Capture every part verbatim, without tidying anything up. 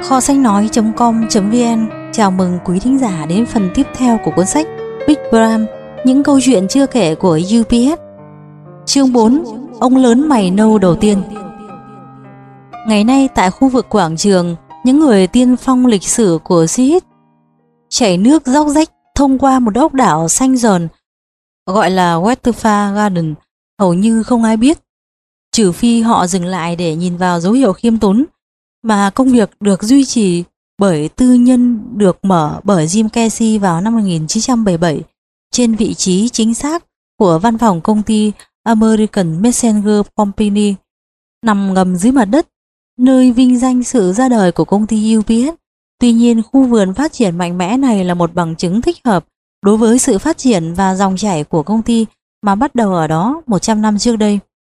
Kho sách nói.com.vn chào mừng quý thính giả đến phần tiếp theo của cuốn sách Big Brand, những câu chuyện chưa kể của u pê ét. Chương bốn. Ông lớn mày nâu đầu tiên. Ngày nay tại khu vực quảng trường, những người tiên phong lịch sử của xê i ét chảy nước róc rách thông qua một ốc đảo xanh giòn gọi là Wetterford Garden hầu như không ai biết, trừ phi họ dừng lại để nhìn vào dấu hiệu khiêm tốn mà công việc được duy trì bởi tư nhân được mở bởi Jim Casey vào năm một nghìn chín trăm bảy mươi bảy trên vị trí chính xác của văn phòng công ty American Messenger Company nằm ngầm dưới mặt đất, nơi vinh danh sự ra đời của công ty u pê ét. Tuy nhiên, khu vườn phát triển mạnh mẽ này là một bằng chứng thích hợp đối với sự phát triển và dòng chảy của công ty mà bắt đầu ở đó một trăm năm trước đây.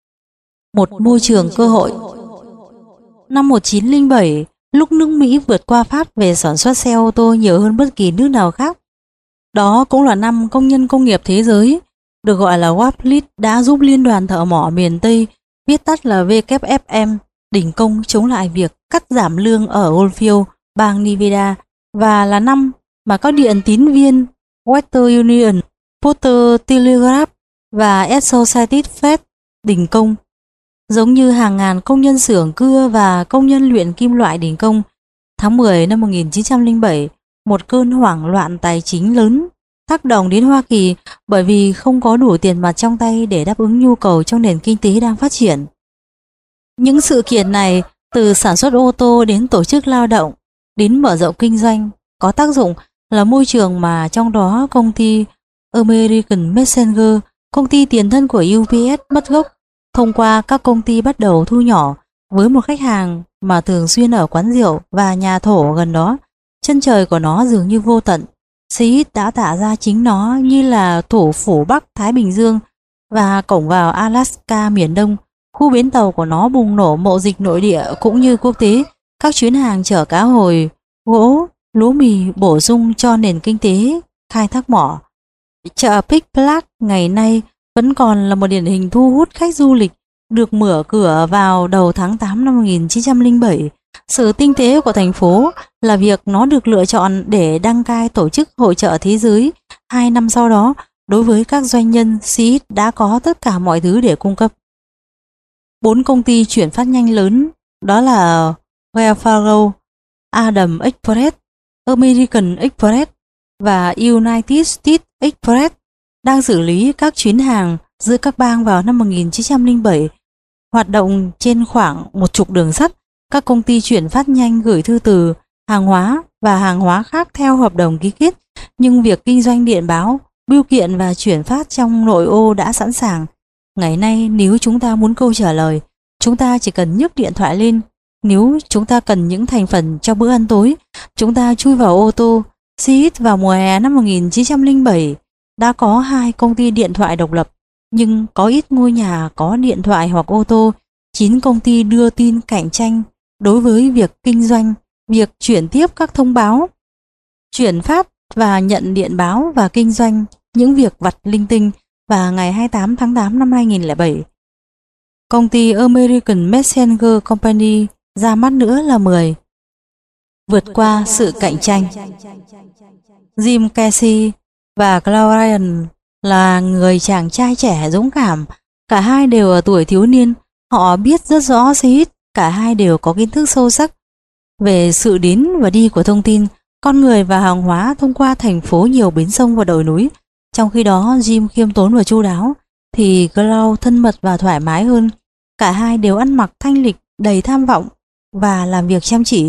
Một môi trường cơ hội. Năm một nghìn chín trăm lẻ bảy, lúc nước Mỹ vượt qua Pháp về sản xuất xe ô tô nhiều hơn bất kỳ nước nào khác, đó cũng là năm công nhân công nghiệp thế giới, được gọi là Waplit, đã giúp Liên đoàn Thợ mỏ miền Tây, viết tắt là vê kép ép em, đình công chống lại việc cắt giảm lương ở Oldfield, bang Nevada, và là năm mà các điện tín viên Western Union, Porter Telegraph và Associated Press đình công. Giống như hàng ngàn công nhân xưởng cưa và công nhân luyện kim loại đình công, tháng mười năm một nghìn chín trăm lẻ bảy, một cơn hoảng loạn tài chính lớn tác động đến Hoa Kỳ bởi vì không có đủ tiền mặt trong tay để đáp ứng nhu cầu trong nền kinh tế đang phát triển. Những sự kiện này, từ sản xuất ô tô đến tổ chức lao động, đến mở rộng kinh doanh, có tác dụng là môi trường mà trong đó công ty American Messenger, công ty tiền thân của u pê ét mất gốc, thông qua các công ty bắt đầu thu nhỏ với một khách hàng mà thường xuyên ở quán rượu và nhà thổ gần đó. Chân trời của nó dường như vô tận. xê i ét đã tả ra chính nó như là thủ phủ Bắc Thái Bình Dương và cổng vào Alaska miền Đông. Khu bến tàu của nó bùng nổ mậu dịch nội địa cũng như quốc tế, các chuyến hàng chở cá hồi, gỗ, lúa mì bổ sung cho nền kinh tế khai thác mỏ. Chợ Big Black ngày nay vẫn còn là một điển hình thu hút khách du lịch, được mở cửa vào đầu tháng tám năm một nghìn chín trăm lẻ bảy. Sự tinh tế của thành phố là việc nó được lựa chọn để đăng cai tổ chức hội chợ thế giới. Hai năm sau đó, đối với các doanh nhân, xê i ét đã có tất cả mọi thứ để cung cấp. Bốn công ty chuyển phát nhanh lớn, đó là Wells Fargo, Adam Express, American Express và United States Express, đang xử lý các chuyến hàng giữa các bang vào năm một nghìn chín trăm lẻ bảy. Hoạt động trên khoảng một chục đường sắt, các công ty chuyển phát nhanh gửi thư từ, hàng hóa và hàng hóa khác theo hợp đồng ký kết, nhưng việc kinh doanh điện báo, bưu kiện và chuyển phát trong nội ô đã sẵn sàng. Ngày nay, nếu chúng ta muốn câu trả lời, chúng ta chỉ cần nhấc điện thoại lên. Nếu chúng ta cần những thành phần cho bữa ăn tối, chúng ta chui vào ô tô. xê i ét vào mùa hè năm một nghìn chín trăm lẻ bảy đã có hai công ty điện thoại độc lập, nhưng có ít ngôi nhà có điện thoại hoặc ô tô. Chín công ty đưa tin cạnh tranh đối với việc kinh doanh, việc chuyển tiếp các thông báo, chuyển phát và nhận điện báo và kinh doanh những việc vặt linh tinh. Và ngày hai mươi tám tháng tám năm hai nghìn không trăm lẻ bảy, công ty American Messenger Company ra mắt nữa là mười. Vượt qua sự cạnh tranh. Jim Casey và Claude Ryan là người chàng trai trẻ dũng cảm. Cả hai đều ở tuổi thiếu niên. Họ biết rất rõ xê i ét. Cả hai đều có kiến thức sâu sắc về sự đến và đi của thông tin, con người và hàng hóa thông qua thành phố nhiều bến sông và đồi núi. Trong khi đó, Jim khiêm tốn và chu đáo, thì Claude thân mật và thoải mái hơn. Cả hai đều ăn mặc thanh lịch, đầy tham vọng và làm việc chăm chỉ.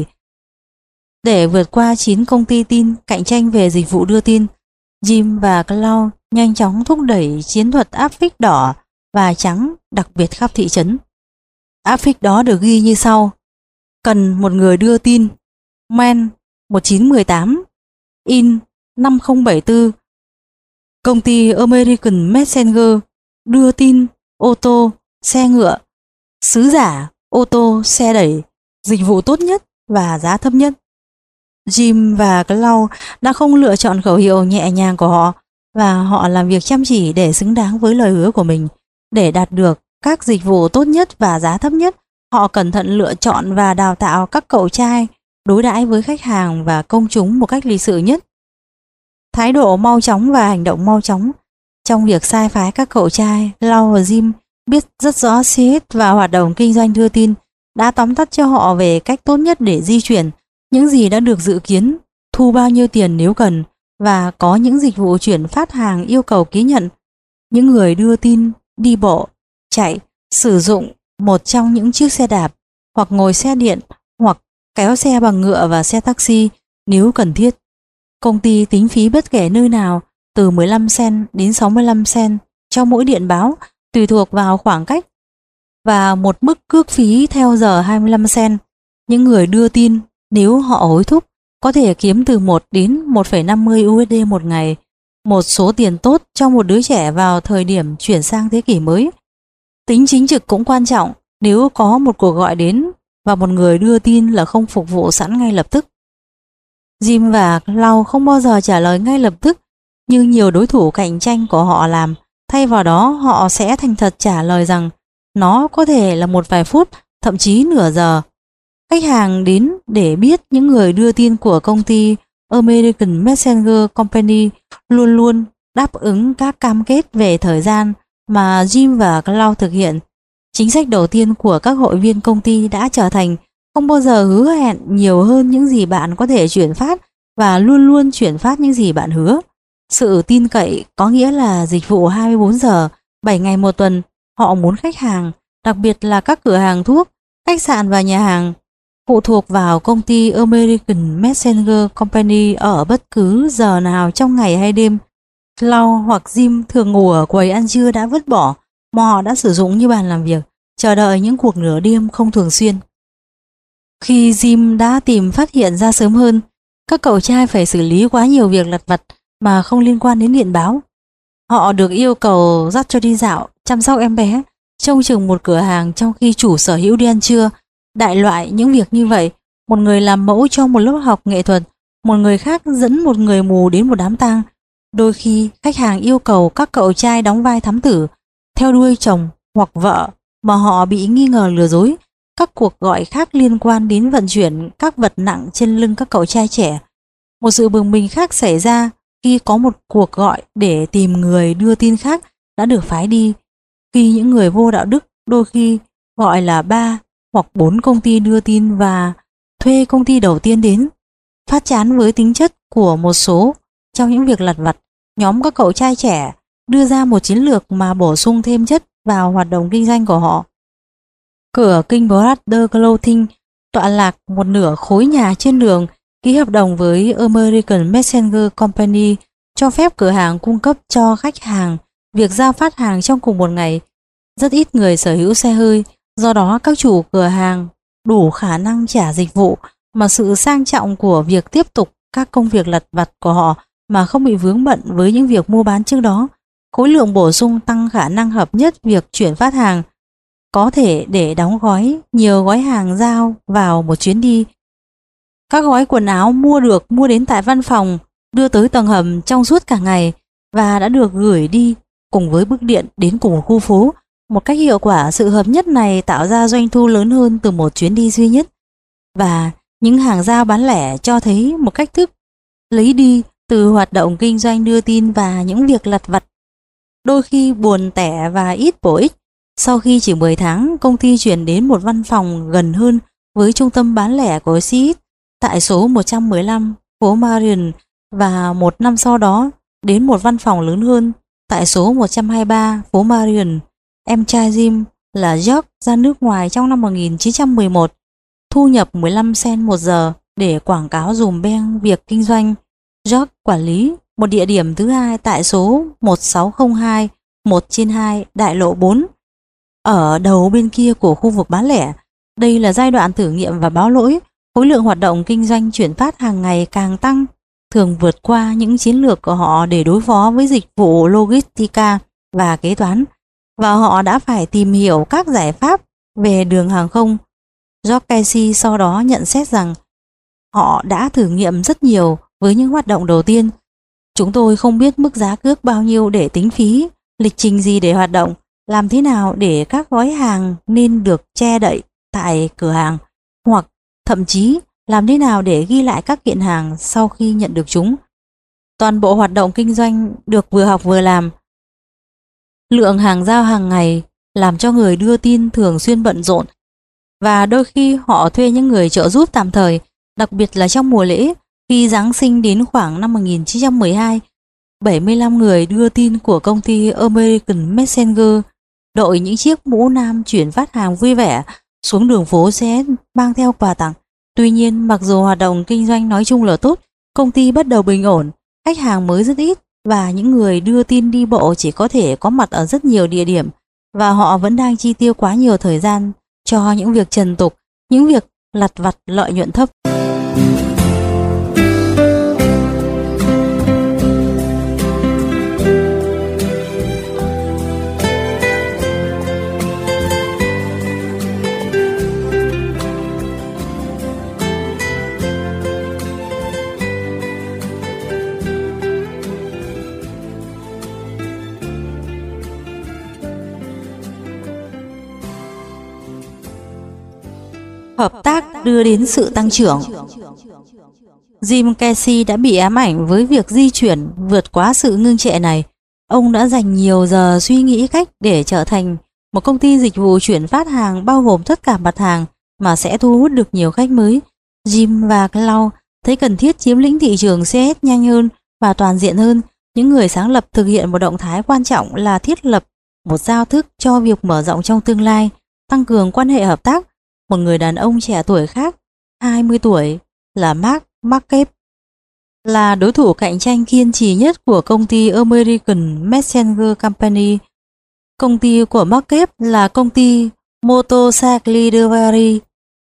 Để vượt qua chín công ty tin cạnh tranh về dịch vụ đưa tin, Jim và Claude nhanh chóng thúc đẩy chiến thuật áp phích đỏ và trắng đặc biệt khắp thị trấn. Áp phích đó được ghi như sau: cần một người đưa tin, man một chín một tám, in năm không bảy tư. Công ty American Messenger đưa tin ô tô, xe ngựa, sứ giả, ô tô, xe đẩy, dịch vụ tốt nhất và giá thấp nhất. Jim và Claude đã không lựa chọn khẩu hiệu nhẹ nhàng của họ, và họ làm việc chăm chỉ để xứng đáng với lời hứa của mình. Để đạt được các dịch vụ tốt nhất và giá thấp nhất, họ cẩn thận lựa chọn và đào tạo các cậu trai đối đãi với khách hàng và công chúng một cách lịch sự nhất. Thái độ mau chóng và hành động mau chóng trong việc sai phái các cậu trai, Lau và Jim biết rất rõ xê ét và hoạt động kinh doanh đưa tin đã tóm tắt cho họ về cách tốt nhất để di chuyển, những gì đã được dự kiến, thu bao nhiêu tiền nếu cần, và có những dịch vụ chuyển phát hàng yêu cầu ký nhận. Những người đưa tin đi bộ, chạy, sử dụng một trong những chiếc xe đạp, hoặc ngồi xe điện, hoặc kéo xe bằng ngựa và xe taxi nếu cần thiết. Công ty tính phí bất kể nơi nào, từ mười lăm cent đến sáu mươi lăm cent cho mỗi điện báo, tùy thuộc vào khoảng cách, và một mức cước phí theo giờ hai mươi lăm cent. Những người đưa tin, nếu họ hối thúc, có thể kiếm từ một đến một phẩy năm mươi u ét đê một ngày, một số tiền tốt cho một đứa trẻ vào thời điểm chuyển sang thế kỷ mới. Tính chính trực cũng quan trọng, nếu có một cuộc gọi đến và một người đưa tin là không phục vụ sẵn ngay lập tức. Jim và Lau không bao giờ trả lời ngay lập tức như nhiều đối thủ cạnh tranh của họ làm. Thay vào đó, họ sẽ thành thật trả lời rằng nó có thể là một vài phút, thậm chí nửa giờ. Khách hàng đến để biết những người đưa tin của công ty American Messenger Company luôn luôn đáp ứng các cam kết về thời gian mà Jim và Lau thực hiện. Chính sách đầu tiên của các hội viên công ty đã trở thành không bao giờ hứa hẹn nhiều hơn những gì bạn có thể chuyển phát và luôn luôn chuyển phát những gì bạn hứa. Sự tin cậy có nghĩa là dịch vụ hai mươi bốn giờ, bảy ngày một tuần. Họ muốn khách hàng, đặc biệt là các cửa hàng thuốc, khách sạn và nhà hàng, phụ thuộc vào công ty American Messenger Company ở bất cứ giờ nào trong ngày hay đêm. Lau hoặc Jim thường ngủ ở quầy ăn trưa đã vứt bỏ, mà họ đã sử dụng như bàn làm việc, chờ đợi những cuộc nửa đêm không thường xuyên. Khi Jim đã tìm phát hiện ra sớm hơn, các cậu trai phải xử lý quá nhiều việc lặt vặt mà không liên quan đến điện báo. Họ được yêu cầu dắt cho đi dạo, chăm sóc em bé, trông chừng một cửa hàng trong khi chủ sở hữu đi ăn trưa. Đại loại những việc như vậy, một người làm mẫu cho một lớp học nghệ thuật, một người khác dẫn một người mù đến một đám tang. Đôi khi khách hàng yêu cầu các cậu trai đóng vai thám tử, theo đuôi chồng hoặc vợ mà họ bị nghi ngờ lừa dối. Các cuộc gọi khác liên quan đến vận chuyển các vật nặng trên lưng các cậu trai trẻ. Một sự bừng bừng khác xảy ra khi có một cuộc gọi để tìm người đưa tin khác đã được phái đi. Khi những người vô đạo đức đôi khi gọi là ba hoặc bốn công ty đưa tin và thuê công ty đầu tiên đến. Phát chán với tính chất của một số trong những việc lặt vặt, nhóm các cậu trai trẻ đưa ra một chiến lược mà bổ sung thêm chất vào hoạt động kinh doanh của họ. Cửa King Brothers Clothing tọa lạc một nửa khối nhà trên đường, ký hợp đồng với American Messenger Company cho phép cửa hàng cung cấp cho khách hàng việc giao phát hàng trong cùng một ngày. Rất ít người sở hữu xe hơi, do đó các chủ cửa hàng đủ khả năng trả dịch vụ, mà sự sang trọng của việc tiếp tục các công việc lặt vặt của họ mà không bị vướng bận với những việc mua bán trước đó. Khối lượng bổ sung tăng khả năng hợp nhất việc chuyển phát hàng, có thể để đóng gói nhiều gói hàng giao vào một chuyến đi. Các gói quần áo mua được mua đến tại văn phòng, đưa tới tầng hầm trong suốt cả ngày và đã được gửi đi cùng với bức điện đến cùng một khu phố. Một cách hiệu quả, sự hợp nhất này tạo ra doanh thu lớn hơn từ một chuyến đi duy nhất. Và những hàng giao bán lẻ cho thấy một cách thức lấy đi từ hoạt động kinh doanh đưa tin và những việc lặt vặt, đôi khi buồn tẻ và ít bổ ích. Sau khi chỉ mười tháng, công ty chuyển đến một văn phòng gần hơn với trung tâm bán lẻ của xê ét tại số một trăm mười lăm phố Marion, và một năm sau đó đến một văn phòng lớn hơn tại số một trăm hai mươi ba phố Marion. Em trai Jim là George ra nước ngoài trong năm một nghìn chín trăm mười một, thu nhập mười lăm cent một giờ để quảng cáo dùm beng việc kinh doanh. George quản lý một địa điểm thứ hai tại số một sáu không hai một trên hai đại lộ bốn, ở đầu bên kia của khu vực bán lẻ. Đây là giai đoạn thử nghiệm và báo lỗi. Khối lượng hoạt động kinh doanh chuyển phát hàng ngày càng tăng, thường vượt qua những chiến lược của họ để đối phó với dịch vụ logistica và kế toán, và họ đã phải tìm hiểu các giải pháp về đường hàng không. George Casey sau đó nhận xét rằng họ đã thử nghiệm rất nhiều với những hoạt động đầu tiên. Chúng tôi không biết mức giá cước bao nhiêu để tính phí, lịch trình gì để hoạt động, làm thế nào để các gói hàng nên được che đậy tại cửa hàng, hoặc thậm chí làm thế nào để ghi lại các kiện hàng sau khi nhận được chúng. Toàn bộ hoạt động kinh doanh được vừa học vừa làm. Lượng hàng giao hàng ngày làm cho người đưa tin thường xuyên bận rộn, và đôi khi họ thuê những người trợ giúp tạm thời, đặc biệt là trong mùa lễ. Khi Giáng sinh đến khoảng năm một nghìn chín trăm mười hai, bảy mươi lăm người đưa tin của công ty American Messenger đội những chiếc mũ nam chuyển phát hàng vui vẻ xuống đường phố sẽ mang theo quà tặng. Tuy nhiên, mặc dù hoạt động kinh doanh nói chung là tốt, công ty bắt đầu bình ổn, khách hàng mới rất ít và những người đưa tin đi bộ chỉ có thể có mặt ở rất nhiều địa điểm, và họ vẫn đang chi tiêu quá nhiều thời gian cho những việc trần tục, những việc lặt vặt lợi nhuận thấp. Hợp tác đưa đến sự tăng trưởng. Jim Casey đã bị ám ảnh với việc di chuyển vượt quá sự ngưng trệ này. Ông đã dành nhiều giờ suy nghĩ cách để trở thành một công ty dịch vụ chuyển phát hàng bao gồm tất cả mặt hàng mà sẽ thu hút được nhiều khách mới. Jim và Claude thấy cần thiết chiếm lĩnh thị trường xê ét nhanh hơn và toàn diện hơn. Những người sáng lập thực hiện một động thái quan trọng là thiết lập một giao thức cho việc mở rộng trong tương lai, tăng cường quan hệ hợp tác. Một người đàn ông trẻ tuổi khác, hai mươi tuổi, là Mark Marquez, là đối thủ cạnh tranh kiên trì nhất của công ty American Messenger Company. Công ty của Marquez là công ty Motorcycle Delivery,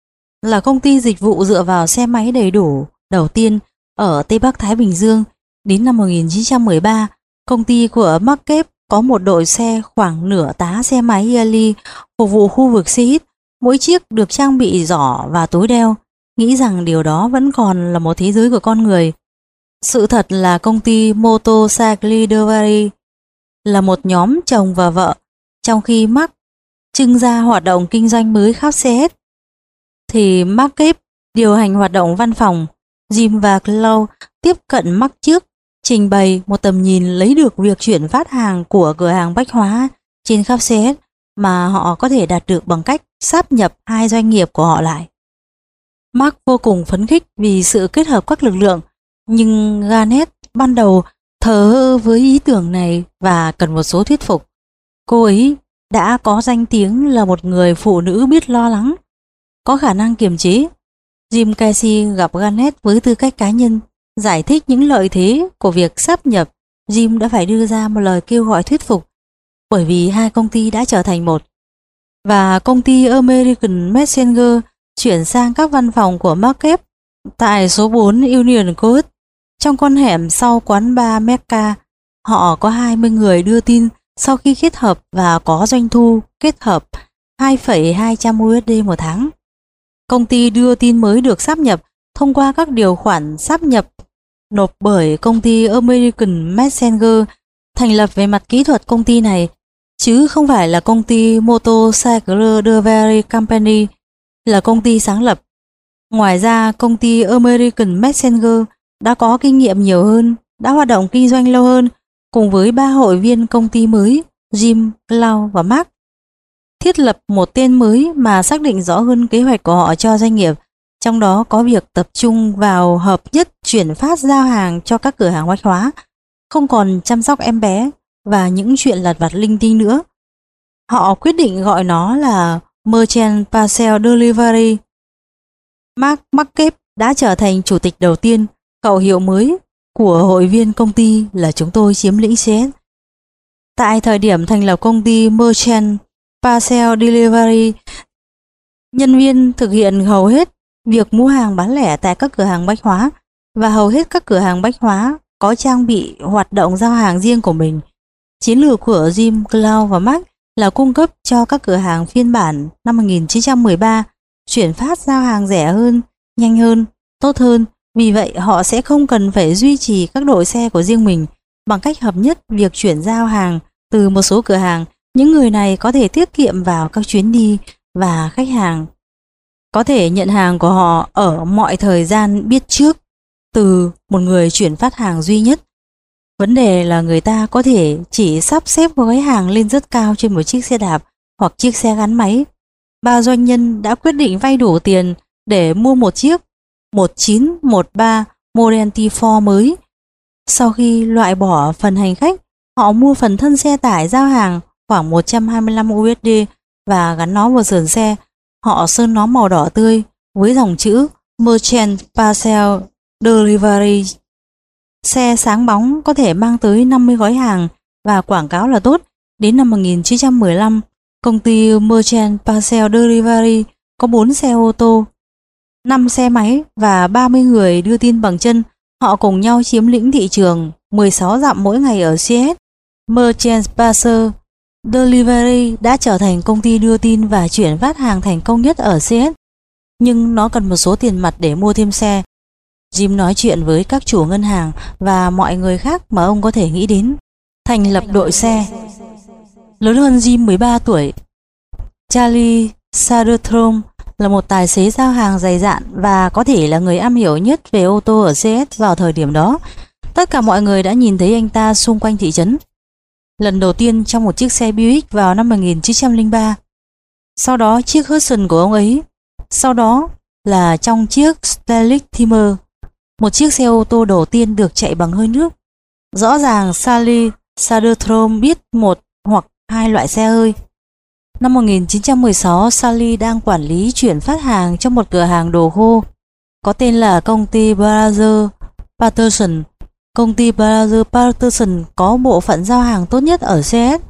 là công ty dịch vụ dựa vào xe máy đầy đủ đầu tiên ở Tây Bắc Thái Bình Dương. Đến năm một nghìn chín trăm mười ba, công ty của Marquez có một đội xe khoảng nửa tá xe máy Harley phục vụ khu vực xe hít. Mỗi chiếc được trang bị giỏ và túi đeo, nghĩ rằng điều đó vẫn còn là một thế giới của con người. Sự thật là công ty Motorcycle Delivery là một nhóm chồng và vợ, trong khi Mark trưng ra hoạt động kinh doanh mới khắp xê ét, thì Marquez điều hành hoạt động văn phòng. Jim và Claude tiếp cận Mark trước, trình bày một tầm nhìn lấy được việc chuyển phát hàng của cửa hàng bách hóa trên khắp xê ét mà họ có thể đạt được bằng cách sáp nhập hai doanh nghiệp của họ lại. Mark vô cùng phấn khích vì sự kết hợp các lực lượng, nhưng Garnet ban đầu thờ ơ với ý tưởng này và cần một số thuyết phục. Cô ấy đã có danh tiếng là một người phụ nữ biết lo lắng, có khả năng kiềm chế. Jim Casey gặp Garnet với tư cách cá nhân, giải thích những lợi thế của việc sáp nhập. Jim đã phải đưa ra một lời kêu gọi thuyết phục, bởi vì hai công ty đã trở thành một, và công ty American Messenger chuyển sang các văn phòng của Marquez tại số bốn Union Court, trong con hẻm sau quán bar Mecca. Họ có hai mươi người đưa tin sau khi kết hợp và có doanh thu kết hợp hai phẩy hai trăm đô la một tháng. Công ty đưa tin mới được sáp nhập thông qua các điều khoản sáp nhập nộp bởi công ty American Messenger, thành lập về mặt kỹ thuật công ty này, chứ không phải là công ty Motorcycle Delivery Company, là công ty sáng lập. Ngoài ra, công ty American Messenger đã có kinh nghiệm nhiều hơn, đã hoạt động kinh doanh lâu hơn, cùng với ba hội viên công ty mới, Jim, Claude và Mark, thiết lập một tên mới mà xác định rõ hơn kế hoạch của họ cho doanh nghiệp, trong đó có việc tập trung vào hợp nhất chuyển phát giao hàng cho các cửa hàng bách hóa, không còn chăm sóc em bé và những chuyện lặt vặt linh tinh nữa. Họ quyết định gọi nó là Merchant Parcel Delivery. Mark Marquez đã trở thành chủ tịch đầu tiên. Khẩu hiệu mới của hội viên công ty là chúng tôi chiếm lĩnh xê ét. Tại thời điểm thành lập công ty Merchant Parcel Delivery, nhân viên thực hiện hầu hết việc mua hàng bán lẻ tại các cửa hàng bách hóa, và hầu hết các cửa hàng bách hóa có trang bị hoạt động giao hàng riêng của mình. Chiến lược của Jim, Claude và Mark là cung cấp cho các cửa hàng phiên bản năm một nghìn chín trăm mười ba chuyển phát giao hàng rẻ hơn, nhanh hơn, tốt hơn. Vì vậy họ sẽ không cần phải duy trì các đội xe của riêng mình. Bằng cách hợp nhất việc chuyển giao hàng từ một số cửa hàng, những người này có thể tiết kiệm vào các chuyến đi và khách hàng. có thể nhận hàng của họ ở mọi thời gian biết trước từ một người chuyển phát hàng duy nhất. Vấn đề là người ta có thể chỉ sắp xếp gói hàng lên rất cao trên một chiếc xe đạp hoặc chiếc xe gắn máy. Ba doanh nhân đã quyết định vay đủ tiền để mua một chiếc một chín một ba Model T bốn mới. Sau khi loại bỏ phần hành khách, họ mua phần thân xe tải giao hàng khoảng một trăm hai mươi lăm u ét đê và gắn nó vào sườn xe. Họ sơn nó màu đỏ tươi với dòng chữ Merchant Parcel Delivery. Xe sáng bóng có thể mang tới năm mươi gói hàng và quảng cáo là tốt. Đến năm một nghìn chín trăm mười lăm, công ty Merchant Parcel Delivery có bốn xe ô tô, năm xe máy và ba mươi người đưa tin bằng chân. Họ cùng nhau chiếm lĩnh thị trường mười sáu dặm mỗi ngày ở Seattle. Merchant Parcel Delivery đã trở thành công ty đưa tin và chuyển phát hàng thành công nhất ở Seattle, nhưng nó cần một số tiền mặt để mua thêm xe. Jim nói chuyện với các chủ ngân hàng và mọi người khác mà ông có thể nghĩ đến. Thành lập đội xe. Lớn hơn Jim mười ba tuổi, Charlie Soderstrom là một tài xế giao hàng dày dạn và có thể là người am hiểu nhất về ô tô ở Seattle vào thời điểm đó. Tất cả mọi người đã nhìn thấy anh ta xung quanh thị trấn. Lần đầu tiên trong một chiếc xe Buick vào năm một nghìn chín trăm lẻ ba. Sau đó chiếc Hudson của ông ấy. Sau đó là trong chiếc Stellinger, một chiếc xe ô tô đầu tiên được chạy bằng hơi nước. Rõ ràng Charlie Soderstrom biết một hoặc hai loại xe hơi. Năm một nghìn chín trăm mười sáu, Charlie đang quản lý chuyển phát hàng trong một cửa hàng đồ khô có tên là công ty Brothers Patterson. Công ty Brothers Patterson có bộ phận giao hàng tốt nhất ở Seattle.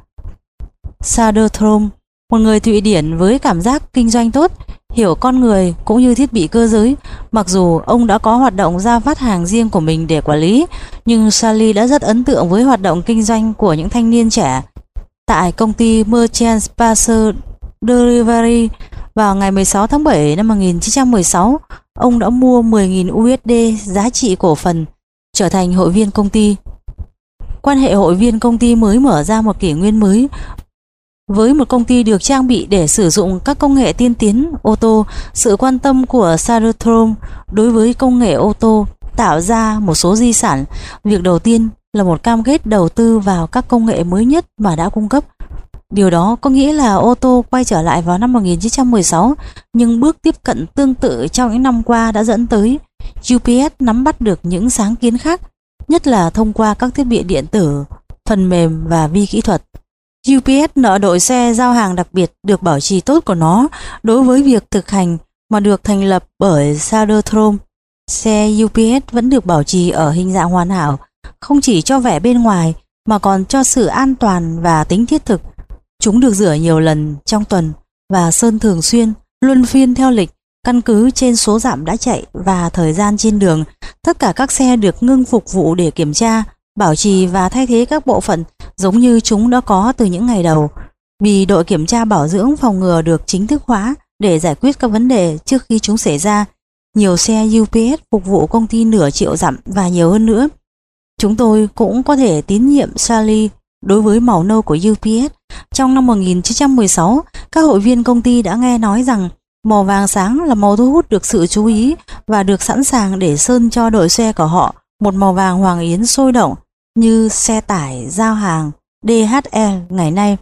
Soderstrom, một người Thụy Điển với cảm giác kinh doanh tốt, hiểu con người cũng như thiết bị cơ giới. Mặc dù ông đã có hoạt động giao phát hàng riêng của mình để quản lý, nhưng Charlie đã rất ấn tượng với hoạt động kinh doanh của những thanh niên trẻ. Tại công ty Merchant Parcel Delivery, vào ngày mười sáu tháng bảy năm một nghìn chín trăm mười sáu, ông đã mua mười nghìn u ét đê giá trị cổ phần, trở thành hội viên công ty. Quan hệ hội viên công ty mới mở ra một kỷ nguyên mới. Với một công ty được trang bị để sử dụng các công nghệ tiên tiến ô tô, sự quan tâm của Soderstrom đối với công nghệ ô tô tạo ra một số di sản. Việc đầu tiên là một cam kết đầu tư vào các công nghệ mới nhất mà đã cung cấp. Điều đó có nghĩa là ô tô quay trở lại vào năm một nghìn chín trăm mười sáu, nhưng bước tiếp cận tương tự trong những năm qua đã dẫn tới u pê ét nắm bắt được những sáng kiến khác, nhất là thông qua các thiết bị điện tử, phần mềm và vi kỹ thuật. u pê ét nợ đội xe giao hàng đặc biệt được bảo trì tốt của nó đối với việc thực hành mà được thành lập bởi Soderstrom. Xe u pê ét vẫn được bảo trì ở hình dạng hoàn hảo, không chỉ cho vẻ bên ngoài mà còn cho sự an toàn và tính thiết thực. Chúng được rửa nhiều lần trong tuần và sơn thường xuyên, luân phiên theo lịch, căn cứ trên số dặm đã chạy và thời gian trên đường. Tất cả các xe được ngưng phục vụ để kiểm tra, bảo trì và thay thế các bộ phận giống như chúng đã có từ những ngày đầu. Vì đội kiểm tra bảo dưỡng phòng ngừa được chính thức hóa để giải quyết các vấn đề trước khi chúng xảy ra, nhiều xe u pê ét phục vụ công ty nửa triệu dặm và nhiều hơn nữa. Chúng tôi cũng có thể tín nhiệm Charlie đối với màu nâu của u pê ét. Trong năm một nghìn chín trăm mười sáu, các hội viên công ty đã nghe nói rằng màu vàng sáng là màu thu hút được sự chú ý và được sẵn sàng để sơn cho đội xe của họ một màu vàng hoàng yến sôi động như xe tải giao hàng đê hát lờ ngày nay.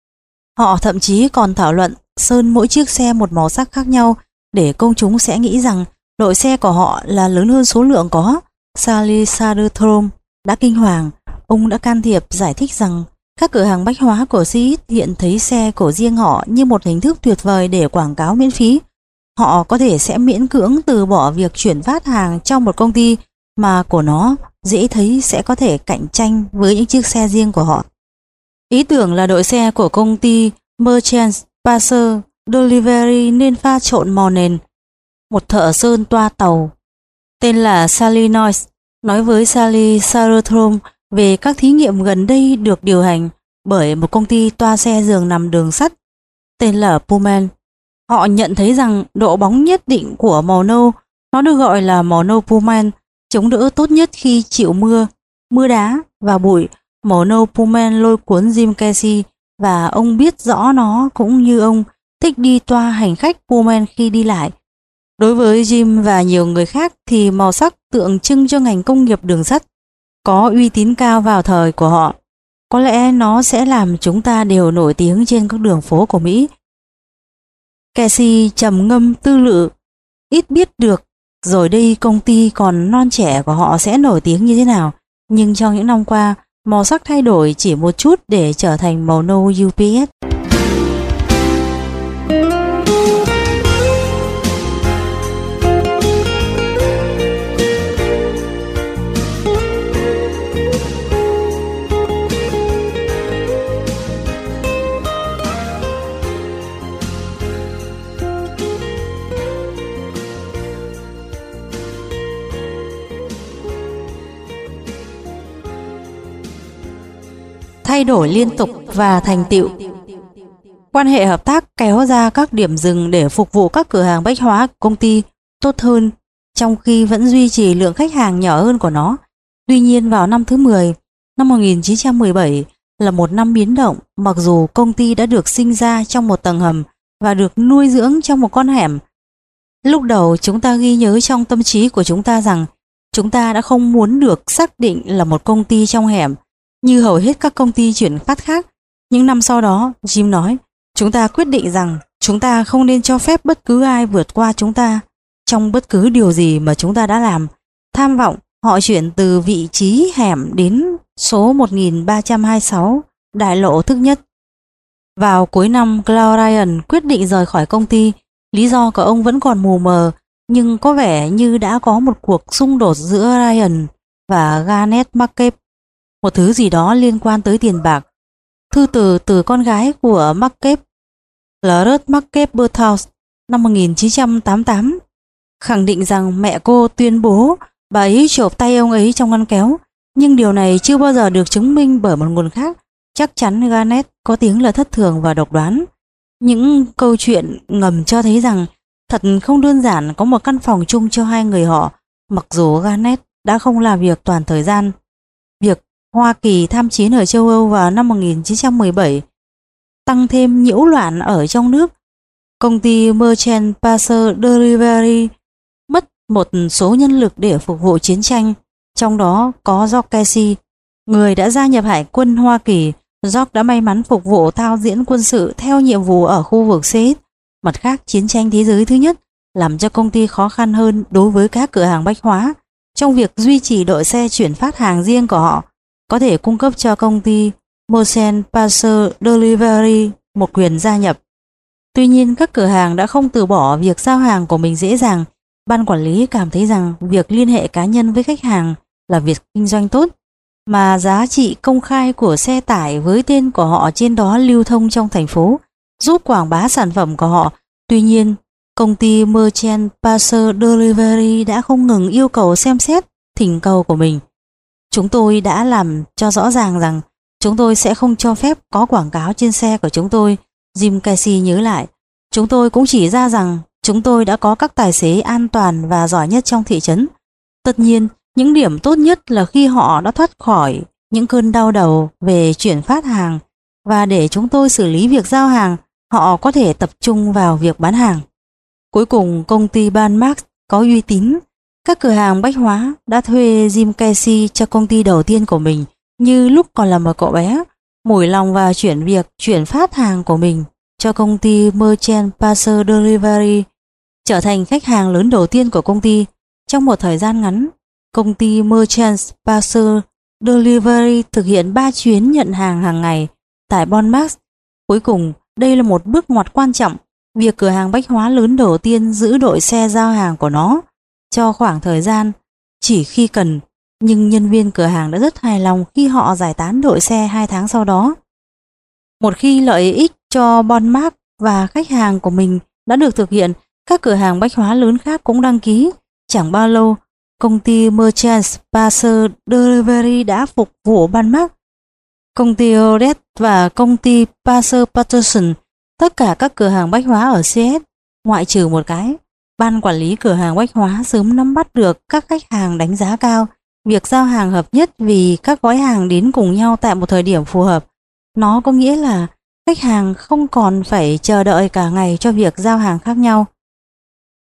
Họ thậm chí còn thảo luận sơn mỗi chiếc xe một màu sắc khác nhau để công chúng sẽ nghĩ rằng đội xe của họ là lớn hơn số lượng có. Charlie Soderstrom đã kinh hoàng. Ông đã can thiệp giải thích rằng các cửa hàng bách hóa của Seattle hiện thấy xe của riêng họ như một hình thức tuyệt vời để quảng cáo miễn phí. Họ có thể sẽ miễn cưỡng từ bỏ việc chuyển phát hàng trong một công ty mà của nó dễ thấy sẽ có thể cạnh tranh với những chiếc xe riêng của họ. Ý tưởng là đội xe của công ty Merchant Parcel Delivery nên pha trộn màu nền. Một thợ sơn toa tàu tên là Sally Noyes nói với Charlie Soderstrom về các thí nghiệm gần đây được điều hành bởi một công ty toa xe giường nằm đường sắt tên là Pullman. Họ nhận thấy rằng độ bóng nhất định của màu nâu, nó được gọi là màu nâu Pullman, chống đỡ tốt nhất khi chịu mưa, mưa đá và bụi. Màu nâu Pullman lôi cuốn Jim Casey và ông biết rõ nó cũng như ông thích đi toa hành khách Pullman khi đi lại. Đối với Jim và nhiều người khác thì màu sắc tượng trưng cho ngành công nghiệp đường sắt có uy tín cao vào thời của họ. Có lẽ nó sẽ làm chúng ta đều nổi tiếng trên các đường phố của Mỹ. Casey trầm ngâm tư lự, ít biết được rồi đây công ty còn non trẻ của họ sẽ nổi tiếng như thế nào. Nhưng trong những năm qua, màu sắc thay đổi chỉ một chút để trở thành màu nâu u pê ét. Thay đổi liên tục và thành tựu. Quan hệ hợp tác kéo ra các điểm dừng để phục vụ các cửa hàng bách hóa của công ty tốt hơn, trong khi vẫn duy trì lượng khách hàng nhỏ hơn của nó. Tuy nhiên vào năm thứ mười, năm một nghìn chín trăm mười bảy là một năm biến động, mặc dù công ty đã được sinh ra trong một tầng hầm và được nuôi dưỡng trong một con hẻm. Lúc đầu chúng ta ghi nhớ trong tâm trí của chúng ta rằng chúng ta đã không muốn được xác định là một công ty trong hẻm như hầu hết các công ty chuyển phát khác. Những năm sau đó, Jim nói, chúng ta quyết định rằng chúng ta không nên cho phép bất cứ ai vượt qua chúng ta trong bất cứ điều gì mà chúng ta đã làm. Tham vọng, họ chuyển từ vị trí hẻm đến số một nghìn ba trăm hai mươi sáu, đại lộ Thức Nhất. Vào cuối năm, Claude Ryan quyết định rời khỏi công ty. Lý do của ông vẫn còn mù mờ, nhưng có vẻ như đã có một cuộc xung đột giữa Ryan và Garnet McCabe, một thứ gì đó liên quan tới tiền bạc. Thư từ từ con gái của McCabe, Claudette McCabe Berthouse, năm một nghìn chín trăm tám mươi tám, khẳng định rằng mẹ cô tuyên bố bà ấy chộp tay ông ấy trong ngăn kéo, nhưng điều này chưa bao giờ được chứng minh bởi một nguồn khác. Chắc chắn Garnet có tiếng là thất thường và độc đoán. Những câu chuyện ngầm cho thấy rằng thật không đơn giản có một căn phòng chung cho hai người họ, mặc dù Garnet đã không làm việc toàn thời gian. Việc Hoa Kỳ tham chiến ở châu Âu vào năm một nghìn chín trăm mười bảy tăng thêm nhiễu loạn ở trong nước. Công ty Merchant Parcel Delivery mất một số nhân lực để phục vụ chiến tranh, trong đó có George Casey, người đã gia nhập Hải quân Hoa Kỳ. George đã may mắn phục vụ thao diễn quân sự theo nhiệm vụ ở khu vực xê ích. Mặt khác, chiến tranh thế giới thứ nhất làm cho công ty khó khăn hơn đối với các cửa hàng bách hóa trong việc duy trì đội xe chuyển phát hàng riêng của họ, có thể cung cấp cho công ty Merchant Parcel Delivery một quyền gia nhập. Tuy nhiên, các cửa hàng đã không từ bỏ việc giao hàng của mình dễ dàng. Ban quản lý cảm thấy rằng việc liên hệ cá nhân với khách hàng là việc kinh doanh tốt, mà giá trị công khai của xe tải với tên của họ trên đó lưu thông trong thành phố, giúp quảng bá sản phẩm của họ. Tuy nhiên, công ty Merchant Parcel Delivery đã không ngừng yêu cầu xem xét thỉnh cầu của mình. Chúng tôi đã làm cho rõ ràng rằng chúng tôi sẽ không cho phép có quảng cáo trên xe của chúng tôi, Jim Casey nhớ lại. Chúng tôi cũng chỉ ra rằng chúng tôi đã có các tài xế an toàn và giỏi nhất trong thị trấn. Tất nhiên, những điểm tốt nhất là khi họ đã thoát khỏi những cơn đau đầu về chuyển phát hàng, và để chúng tôi xử lý việc giao hàng, họ có thể tập trung vào việc bán hàng. Cuối cùng, công ty Banmax có uy tín. Các cửa hàng bách hóa đã thuê Jim Casey cho công ty đầu tiên của mình như lúc còn là một cậu bé, mủi lòng và chuyển việc chuyển phát hàng của mình cho công ty Merchant Parcel Delivery, trở thành khách hàng lớn đầu tiên của công ty. Trong một thời gian ngắn, công ty Merchant Parcel Delivery thực hiện ba chuyến nhận hàng hàng ngày tại Bonmax. Cuối cùng, đây là một bước ngoặt quan trọng, việc cửa hàng bách hóa lớn đầu tiên giữ đội xe giao hàng của nó cho khoảng thời gian chỉ khi cần, nhưng nhân viên cửa hàng đã rất hài lòng khi họ giải tán đội xe hai tháng sau đó. Một khi lợi ích cho Bonmax và khách hàng của mình đã được thực hiện, các cửa hàng bách hóa lớn khác cũng đăng ký. Chẳng bao lâu, công ty Merchant Parcel Delivery đã phục vụ Bonmax, công ty Odet và công ty Parcel Patterson, tất cả các cửa hàng bách hóa ở xê ét, ngoại trừ một cái. Ban quản lý cửa hàng bách hóa sớm nắm bắt được các khách hàng đánh giá cao việc giao hàng hợp nhất vì các gói hàng đến cùng nhau tại một thời điểm phù hợp. Nó có nghĩa là khách hàng không còn phải chờ đợi cả ngày cho việc giao hàng khác nhau.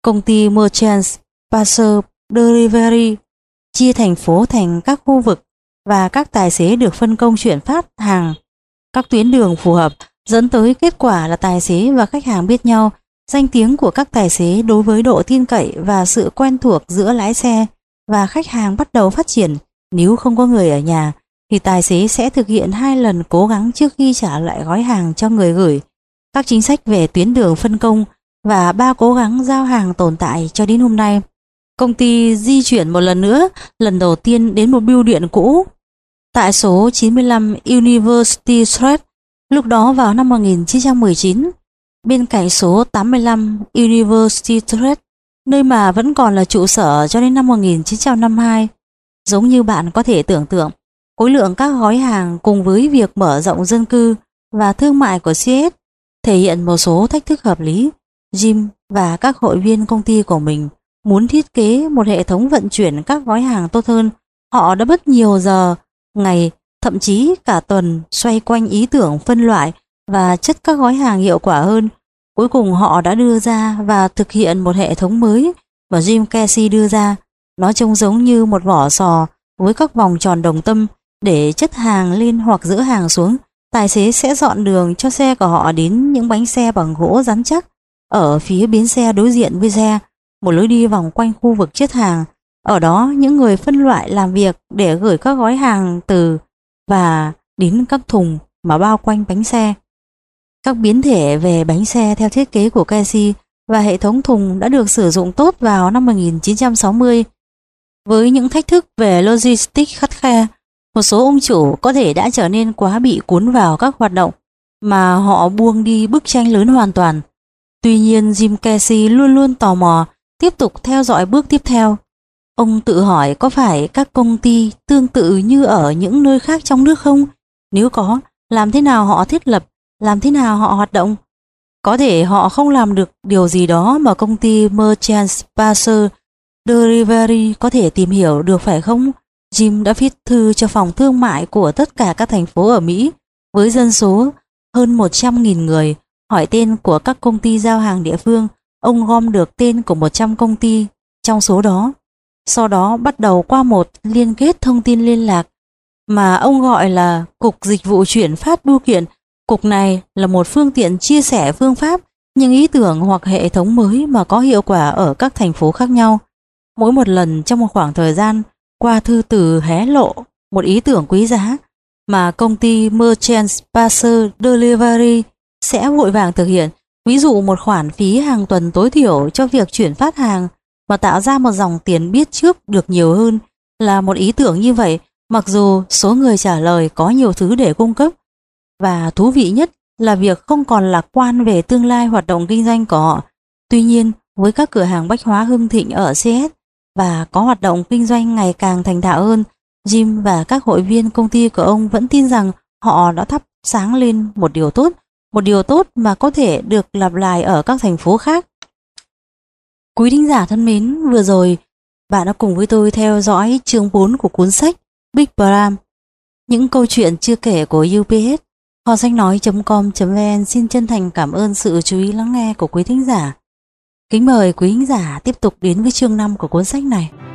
Công ty Merchants Parcel Delivery chia thành phố thành các khu vực và các tài xế được phân công chuyển phát hàng các tuyến đường phù hợp, dẫn tới kết quả là tài xế và khách hàng biết nhau. Danh tiếng của các tài xế đối với độ tin cậy và sự quen thuộc giữa lái xe và khách hàng bắt đầu phát triển. Nếu không có người ở nhà thì tài xế sẽ thực hiện hai lần cố gắng trước khi trả lại gói hàng cho người gửi. Các chính sách về tuyến đường phân công và ba cố gắng giao hàng tồn tại cho đến hôm nay. Công ty di chuyển một lần nữa, lần đầu tiên đến một bưu điện cũ tại số chín mươi lăm University Street, lúc đó vào năm một nghìn chín trăm mười chín, bên cạnh số tám mươi lăm University Street, nơi mà vẫn còn là trụ sở cho đến năm một nghìn chín trăm năm mươi hai. Giống như bạn có thể tưởng tượng, khối lượng các gói hàng cùng với việc mở rộng dân cư và thương mại của xê ét thể hiện một số thách thức hợp lý. Jim và các hội viên công ty của mình muốn thiết kế một hệ thống vận chuyển các gói hàng tốt hơn. Họ đã mất nhiều giờ, ngày, thậm chí cả tuần xoay quanh ý tưởng phân loại và chất các gói hàng hiệu quả hơn. Cuối cùng họ đã đưa ra và thực hiện một hệ thống mới mà Jim Casey đưa ra. Nó trông giống như một vỏ sò với các vòng tròn đồng tâm để chất hàng lên hoặc dỡ hàng xuống. Tài xế sẽ dọn đường cho xe của họ đến những bánh xe bằng gỗ rắn chắc ở phía bến xe đối diện với xe, một lối đi vòng quanh khu vực chất hàng. Ở đó những người phân loại làm việc để gửi các gói hàng từ và đến các thùng mà bao quanh bánh xe. Các biến thể về bánh xe theo thiết kế của Casey và hệ thống thùng đã được sử dụng tốt vào năm một nghìn chín trăm sáu mươi. Với những thách thức về logistics khắt khe, một số ông chủ có thể đã trở nên quá bị cuốn vào các hoạt động mà họ buông đi bức tranh lớn hoàn toàn. Tuy nhiên, Jim Casey luôn luôn tò mò, tiếp tục theo dõi bước tiếp theo. Ông tự hỏi có phải các công ty tương tự như ở những nơi khác trong nước không? Nếu có, làm thế nào họ thiết lập, làm thế nào họ hoạt động? Có thể họ không làm được điều gì đó mà công ty Merchants Parcel Delivery có thể tìm hiểu được phải không? Jim đã viết thư cho phòng thương mại của tất cả các thành phố ở Mỹ với dân số hơn một trăm nghìn người, hỏi tên của các công ty giao hàng địa phương. Ông gom được tên của một trăm công ty trong số đó. Sau đó bắt đầu qua một liên kết thông tin liên lạc mà ông gọi là Cục Dịch vụ Chuyển phát Bưu kiện. Cục này là một phương tiện chia sẻ phương pháp, những ý tưởng hoặc hệ thống mới mà có hiệu quả ở các thành phố khác nhau. Mỗi một lần trong một khoảng thời gian, qua thư từ hé lộ một ý tưởng quý giá mà công ty Merchants Parcel Delivery sẽ vội vàng thực hiện. Ví dụ một khoản phí hàng tuần tối thiểu cho việc chuyển phát hàng mà tạo ra một dòng tiền biết trước được nhiều hơn là một ý tưởng như vậy, mặc dù số người trả lời có nhiều thứ để cung cấp. Và thú vị nhất là việc không còn lạc quan về tương lai hoạt động kinh doanh của họ. Tuy nhiên, với các cửa hàng bách hóa hưng thịnh ở xê ét và có hoạt động kinh doanh ngày càng thành thạo hơn, Jim và các hội viên công ty của ông vẫn tin rằng họ đã thắp sáng lên một điều tốt, một điều tốt mà có thể được lặp lại ở các thành phố khác. Quý thính giả thân mến, vừa rồi bạn đã cùng với tôi theo dõi chương bốn của cuốn sách Big Bram, những câu chuyện chưa kể của u pê ét. Kho sách nói chấm com chấm vn xin chân thành cảm ơn sự chú ý lắng nghe của quý thính giả. Kính mời quý thính giả tiếp tục đến với chương năm của cuốn sách này.